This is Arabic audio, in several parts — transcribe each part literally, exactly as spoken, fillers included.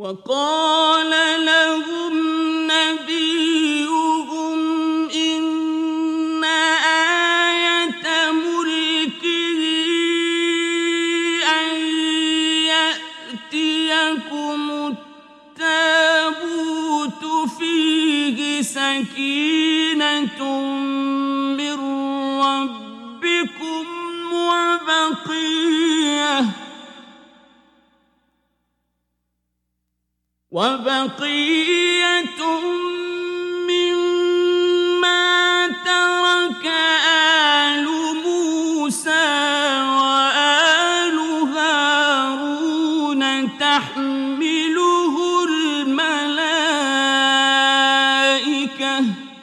وقال لهم نبيهم إن آية ملكه أن يأتيكم التابوت فيه سكينة من ربكم وبقية وبقية مما ترك آل موسى وآل هارون تحمله الملائكة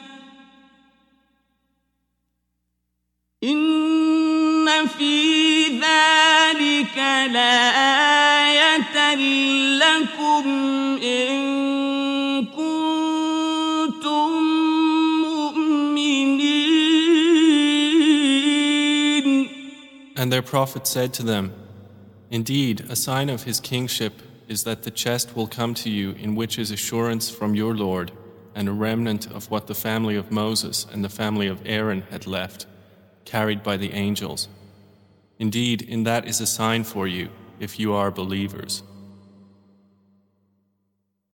إن في ذلك لآية لكم إن كنتم مؤمنين. And their prophet said to them, Indeed, a sign of his kingship is that the chest will come to you in which is assurance from your Lord and a remnant of what the family of Moses and the family of Aaron had left, carried by the angels. Indeed, in that is a sign for you, if you are believers.